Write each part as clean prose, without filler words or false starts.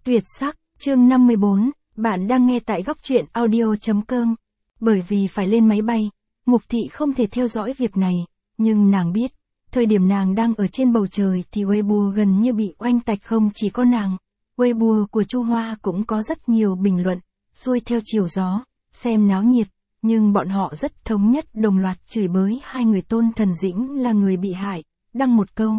Tuyệt sắc, chương 54, bạn đang nghe tại góc truyện audio.com. Bởi vì phải lên máy bay, Mục Thị không thể theo dõi việc này, nhưng nàng biết, thời điểm nàng đang ở trên bầu trời thì Weibo gần như bị oanh tạch, không chỉ có nàng. Weibo của Chu Hoa cũng có rất nhiều bình luận, xuôi theo chiều gió, xem náo nhiệt, nhưng bọn họ rất thống nhất đồng loạt chửi bới hai người Tôn Thần Dĩnh là người bị hại, đăng một câu.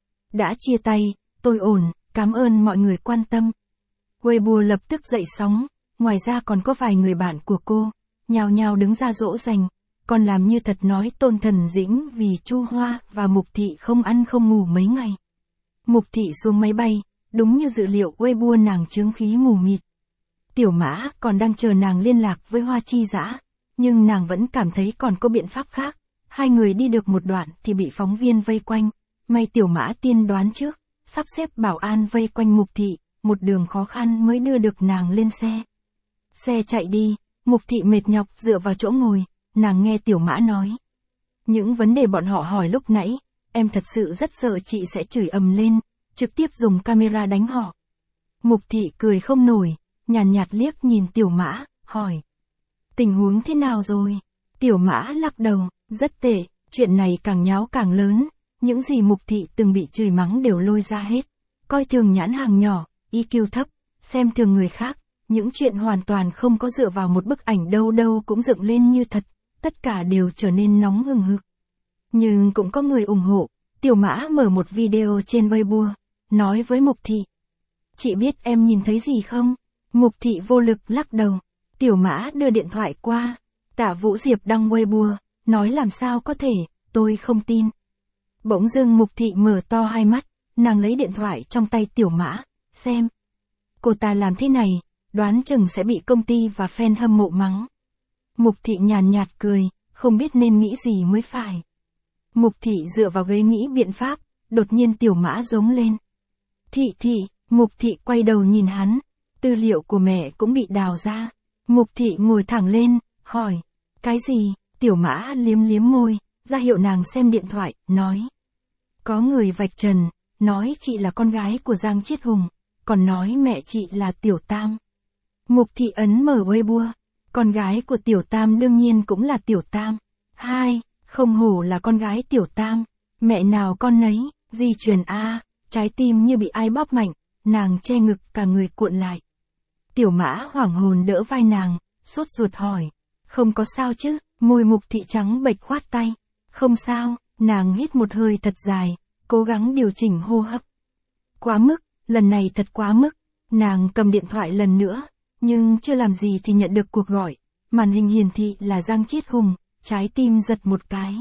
Đã chia tay, tôi ổn, cảm ơn mọi người quan tâm. Weibo lập tức dậy sóng, ngoài ra còn có vài người bạn của cô, nhào nhào đứng ra dỗ dành, còn làm như thật nói Tôn Thần Dĩnh vì Chu Hoa và Mục Thị không ăn không ngủ mấy ngày. Mục Thị xuống máy bay, đúng như dự liệu Weibo nàng chướng khí mù mịt. Tiểu Mã còn đang chờ nàng liên lạc với Hoa Chi Dã, nhưng nàng vẫn cảm thấy còn có biện pháp khác. Hai người đi được một đoạn thì bị phóng viên vây quanh, may Tiểu Mã tiên đoán trước, sắp xếp bảo an vây quanh Mục Thị, một đường khó khăn mới đưa được nàng lên xe. Xe chạy đi, Mục Thị mệt nhọc dựa vào chỗ ngồi, nàng nghe Tiểu Mã nói. Những vấn đề bọn họ hỏi lúc nãy, em thật sự rất sợ chị sẽ chửi ầm lên, trực tiếp dùng camera đánh họ. Mục Thị cười không nổi, nhàn nhạt liếc nhìn Tiểu Mã, hỏi. Tình huống thế nào rồi? Tiểu Mã lắc đầu, rất tệ, chuyện này càng nháo càng lớn, những gì Mục Thị từng bị chửi mắng đều lôi ra hết. Coi thường nhãn hàng nhỏ, EQ thấp, xem thường người khác, những chuyện hoàn toàn không có dựa vào một bức ảnh đâu đâu cũng dựng lên như thật, tất cả đều trở nên nóng hừng hực. Nhưng cũng có người ủng hộ, Tiểu Mã mở một video trên Weibo, nói với Mục Thị. Chị biết em nhìn thấy gì không? Mục Thị vô lực lắc đầu. Tiểu Mã đưa điện thoại qua, Tạ Vũ Diệp đăng Weibo, nói làm sao có thể, tôi không tin. Bỗng dưng Mục Thị mở to hai mắt, nàng lấy điện thoại trong tay Tiểu Mã, xem. Cô ta làm thế này, đoán chừng sẽ bị công ty và fan hâm mộ mắng. Mục Thị nhàn nhạt cười, không biết nên nghĩ gì mới phải. Mục Thị dựa vào ghế nghĩ biện pháp, đột nhiên Tiểu Mã giống lên. Thị, Mục Thị quay đầu nhìn hắn, tư liệu của mẹ cũng bị đào ra. Mục Thị ngồi thẳng lên, hỏi, cái gì? Tiểu Mã liếm liếm môi, ra hiệu nàng xem điện thoại, nói. Có người vạch trần, nói chị là con gái của Giang Chiết Hùng, còn nói mẹ chị là Tiểu Tam. Mục Thị ấn mở Weibo, con gái của Tiểu Tam đương nhiên cũng là Tiểu Tam. Không hổ là con gái Tiểu Tam, mẹ nào con nấy, di truyền A, trái tim như bị ai bóp mạnh, nàng che ngực cả người cuộn lại. Tiểu Mã hoảng hồn đỡ vai nàng, sốt ruột hỏi, không có sao chứ? Môi Mục Thị trắng bệch khoát tay, không sao, nàng hít một hơi thật dài, cố gắng điều chỉnh hô hấp. Quá mức, lần này thật quá mức, nàng cầm điện thoại lần nữa, nhưng chưa làm gì thì nhận được cuộc gọi, màn hình hiển thị là Giang Chiết Hùng, trái tim giật một cái.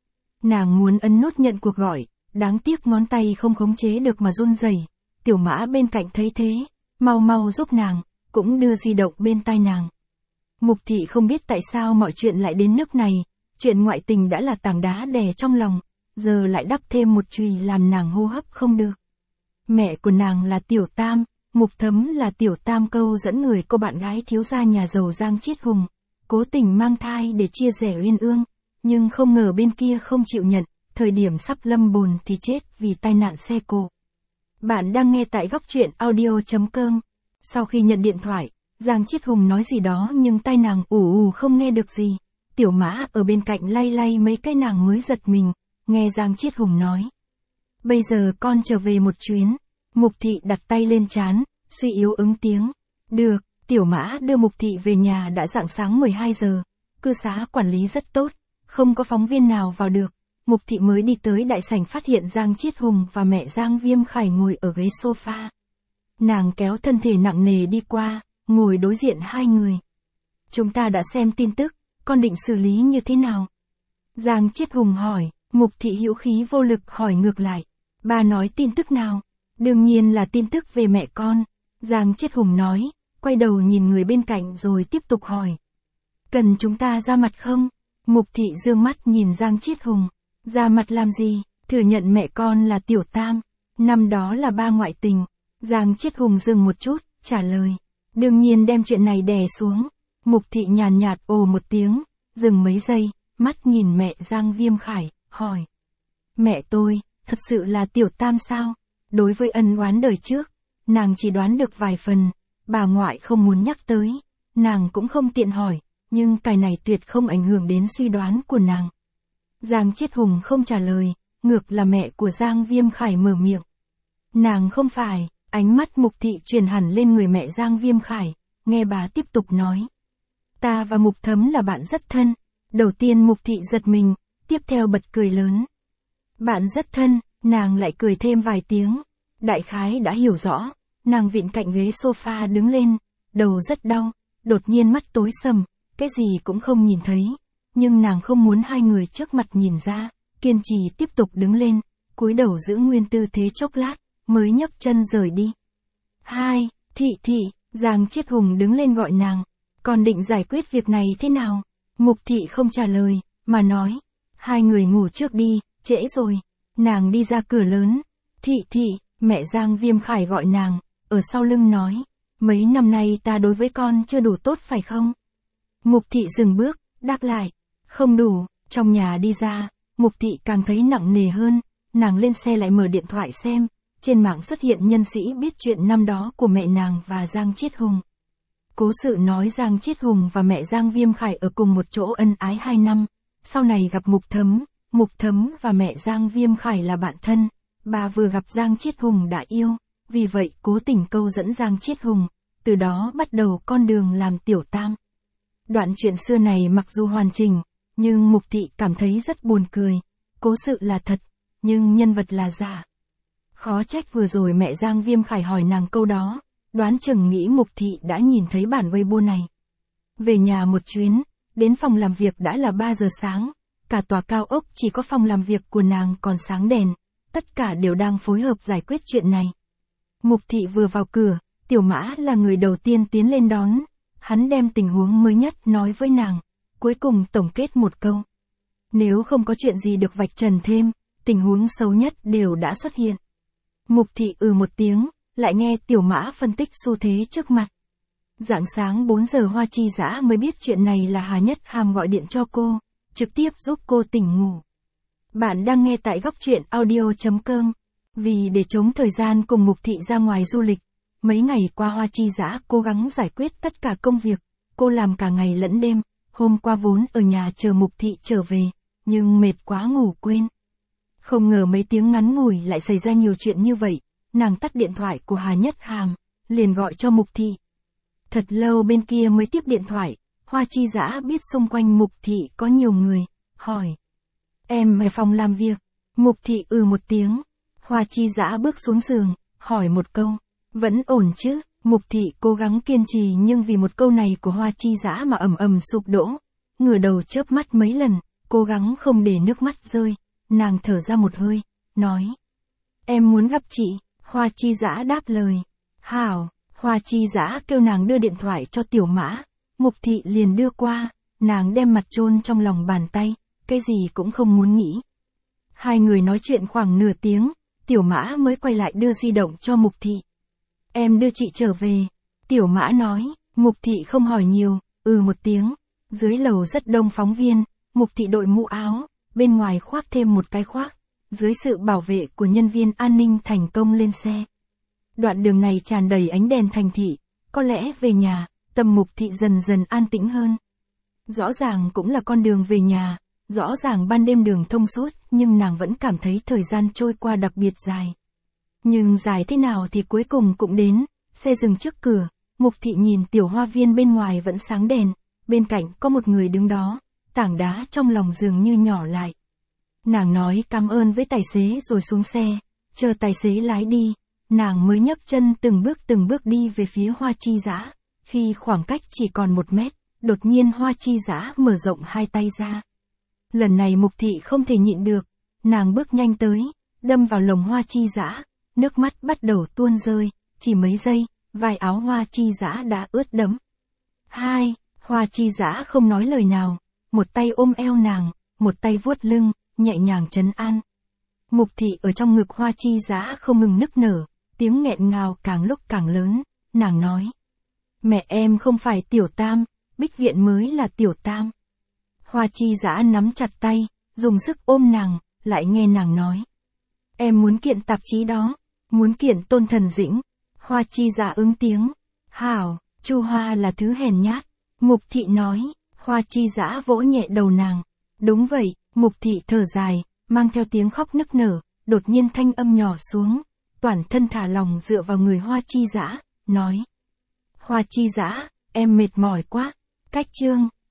Nàng muốn ấn nút nhận cuộc gọi, đáng tiếc ngón tay không khống chế được mà run rẩy. Tiểu Mã bên cạnh thấy thế, mau giúp nàng, cũng đưa di động bên tai nàng. Mục Thị không biết tại sao mọi chuyện lại đến nước này, chuyện ngoại tình đã là tảng đá đè trong lòng, giờ lại đắp thêm một chùy làm nàng hô hấp không được. Mẹ của nàng là Tiểu Tam, Mục Thấm là Tiểu Tam câu dẫn người cô bạn gái thiếu gia nhà giàu Giang Chiết Hùng, cố tình mang thai để chia sẻ uyên ương, nhưng không ngờ bên kia không chịu nhận, thời điểm sắp lâm bồn thì chết vì tai nạn xe cộ. Bạn đang nghe tại góc truyện audio.com. Sau khi nhận điện thoại, Giang Chiết Hùng nói gì đó nhưng tai nàng ù không nghe được gì. Tiểu Mã ở bên cạnh lay mấy cái nàng mới giật mình, nghe Giang Chiết Hùng nói. Bây giờ con trở về một chuyến. Mục Thị đặt tay lên trán, suy yếu ứng tiếng. Được, Tiểu Mã đưa Mục Thị về nhà đã rạng sáng 12 giờ. Cư xá quản lý rất tốt, không có phóng viên nào vào được. Mục Thị mới đi tới đại sảnh phát hiện Giang Chiết Hùng và mẹ Giang Viêm Khải ngồi ở ghế sofa. Nàng kéo thân thể nặng nề đi qua, ngồi đối diện hai người. Chúng ta đã xem tin tức, con định xử lý như thế nào? Giang Chiết Hùng hỏi, Mục Thị hữu khí vô lực hỏi ngược lại. Ba nói tin tức nào? Đương nhiên là tin tức về mẹ con. Giang Chiết Hùng nói, quay đầu nhìn người bên cạnh rồi tiếp tục hỏi. Cần chúng ta ra mặt không? Mục Thị dương mắt nhìn Giang Chiết Hùng. Ra mặt làm gì? Thừa nhận mẹ con là Tiểu Tam. Năm đó là ba ngoại tình. Giang Chiết Hùng dừng một chút, trả lời. Đương nhiên đem chuyện này đè xuống. Mục Thị nhàn nhạt ồ một tiếng, dừng mấy giây, mắt nhìn mẹ Giang Viêm Khải, hỏi. Mẹ tôi, thật sự là Tiểu Tam sao? Đối với ân oán đời trước, nàng chỉ đoán được vài phần, bà ngoại không muốn nhắc tới, nàng cũng không tiện hỏi, nhưng cái này tuyệt không ảnh hưởng đến suy đoán của nàng. Giang Chiết Hùng không trả lời, ngược là mẹ của Giang Viêm Khải mở miệng. Nàng không phải, ánh mắt Mục Thị truyền hẳn lên người mẹ Giang Viêm Khải, nghe bà tiếp tục nói. Ta và Mục Thấm là bạn rất thân. Đầu tiên Mục Thị giật mình, tiếp theo bật cười lớn. Bạn rất thân, nàng lại cười thêm vài tiếng. Đại khái đã hiểu rõ, nàng vịn cạnh ghế sofa đứng lên, đầu rất đau, đột nhiên mắt tối sầm, cái gì cũng không nhìn thấy. Nhưng nàng không muốn hai người trước mặt nhìn ra, kiên trì tiếp tục đứng lên, cúi đầu giữ nguyên tư thế chốc lát, mới nhấc chân rời đi. Hai, Thị, Giang Chiết Hùng đứng lên gọi nàng, còn định giải quyết việc này thế nào? Mục Thị không trả lời, mà nói, hai người ngủ trước đi, trễ rồi. Nàng đi ra cửa lớn. Thị, mẹ Giang Viêm Khải gọi nàng, ở sau lưng nói, mấy năm nay ta đối với con chưa đủ tốt phải không? Mục Thị dừng bước, đáp lại, không đủ. Trong nhà đi ra, Mục Thị càng thấy nặng nề hơn, nàng lên xe lại mở điện thoại xem, trên mạng xuất hiện nhân sĩ biết chuyện năm đó của mẹ nàng và Giang Chiết Hùng. Cố sự nói Giang Chiết Hùng và mẹ Giang Viêm Khải ở cùng một chỗ ân ái 2 năm, sau này gặp Mục Thấm và mẹ Giang Viêm Khải là bạn thân, bà vừa gặp Giang Chiết Hùng đã yêu, vì vậy cố tình câu dẫn Giang Chiết Hùng, từ đó bắt đầu con đường làm tiểu tam. Đoạn chuyện xưa này mặc dù hoàn chỉnh, nhưng Mục Thị cảm thấy rất buồn cười, cố sự là thật, nhưng nhân vật là giả. Khó trách vừa rồi mẹ Giang Viêm Khải hỏi nàng câu đó, đoán chừng nghĩ Mục Thị đã nhìn thấy bản Weibo này. Về nhà một chuyến, đến phòng làm việc đã là 3 giờ sáng, cả tòa cao ốc chỉ có phòng làm việc của nàng còn sáng đèn, tất cả đều đang phối hợp giải quyết chuyện này. Mục Thị vừa vào cửa, Tiểu Mã là người đầu tiên tiến lên đón, hắn đem tình huống mới nhất nói với nàng, cuối cùng tổng kết một câu. Nếu không có chuyện gì được vạch trần thêm, tình huống xấu nhất đều đã xuất hiện. Mục Thị một tiếng, lại nghe Tiểu Mã phân tích xu thế trước mặt. Rạng sáng 4 giờ Hoa Chi Dã mới biết chuyện này là Hà Nhất Hàm gọi điện cho cô, trực tiếp giúp cô tỉnh ngủ. Bạn đang nghe tại góc truyện audio.com. Vì để chống thời gian cùng Mục Thị ra ngoài du lịch, mấy ngày qua Hoa Chi Dã cố gắng giải quyết tất cả công việc, cô làm cả ngày lẫn đêm, hôm qua vốn ở nhà chờ Mục Thị trở về, nhưng mệt quá ngủ quên. Không ngờ mấy tiếng ngắn ngủi lại xảy ra nhiều chuyện như vậy, nàng tắt điện thoại của Hà Nhất Hàm, liền gọi cho Mục Thị. Thật lâu bên kia mới tiếp điện thoại, Hoa Chi Dã biết xung quanh Mục Thị có nhiều người, hỏi. Em ở phòng làm việc, Mục Thị một tiếng. Hoa Chi Dã bước xuống giường, hỏi một câu, vẫn ổn chứ? Mục Thị cố gắng kiên trì nhưng vì một câu này của Hoa Chi Dã mà ầm sụp đổ, ngửa đầu chớp mắt mấy lần, cố gắng không để nước mắt rơi, nàng thở ra một hơi, nói. Em muốn gặp chị. Hoa Chi Dã đáp lời. Hảo. Hoa Chi Dã kêu nàng đưa điện thoại cho Tiểu Mã, Mục Thị liền đưa qua, nàng đem mặt chôn trong lòng bàn tay, cái gì cũng không muốn nghĩ. Hai người nói chuyện khoảng nửa tiếng, Tiểu Mã mới quay lại đưa di động cho Mục Thị. Em đưa chị trở về. Tiểu Mã nói, Mục Thị không hỏi nhiều, một tiếng. Dưới lầu rất đông phóng viên, Mục Thị đội mũ áo, bên ngoài khoác thêm một cái khoác, dưới sự bảo vệ của nhân viên an ninh thành công lên xe. Đoạn đường này tràn đầy ánh đèn thành thị, có lẽ về nhà, tâm Mục Thị dần dần an tĩnh hơn. Rõ ràng cũng là con đường về nhà, rõ ràng ban đêm đường thông suốt, nhưng nàng vẫn cảm thấy thời gian trôi qua đặc biệt dài. Nhưng dài thế nào thì cuối cùng cũng đến, xe dừng trước cửa, Mục Thị nhìn tiểu hoa viên bên ngoài vẫn sáng đèn, bên cạnh có một người đứng đó, tảng đá trong lòng dường như nhỏ lại. Nàng nói cảm ơn với tài xế rồi xuống xe, chờ tài xế lái đi, nàng mới nhấc chân từng bước đi về phía Hoa Chi Dã. Khi khoảng cách chỉ còn 1 mét, đột nhiên Hoa Chi Dã mở rộng hai tay ra. Lần này Mục Thị không thể nhịn được, nàng bước nhanh tới, đâm vào lồng Hoa Chi Dã, nước mắt bắt đầu tuôn rơi, chỉ mấy giây, vai áo Hoa Chi Dã đã ướt đẫm. Hoa Chi Dã không nói lời nào, một tay ôm eo nàng, một tay vuốt lưng, nhẹ nhàng trấn an. Mục Thị ở trong ngực Hoa Chi Dã không ngừng nức nở, tiếng nghẹn ngào càng lúc càng lớn, nàng nói. Mẹ em không phải tiểu tam, Bích Viện mới là tiểu tam. Hoa Chi Dã nắm chặt tay, dùng sức ôm nàng, lại nghe nàng nói. Em muốn kiện tạp chí đó, muốn kiện Tôn Thần Dĩnh. Hoa Chi Dã ứng tiếng. Hảo, Chu Hoa là thứ hèn nhát. Mục thị nói. Hoa Chi Dã vỗ nhẹ đầu nàng. Đúng vậy, Mục thị thở dài, mang theo tiếng khóc nức nở, đột nhiên thanh âm nhỏ xuống. Toàn thân thả lòng dựa vào người Hoa Chi Dã, nói. Hoa Chi Dã, em mệt mỏi quá. Cách chương.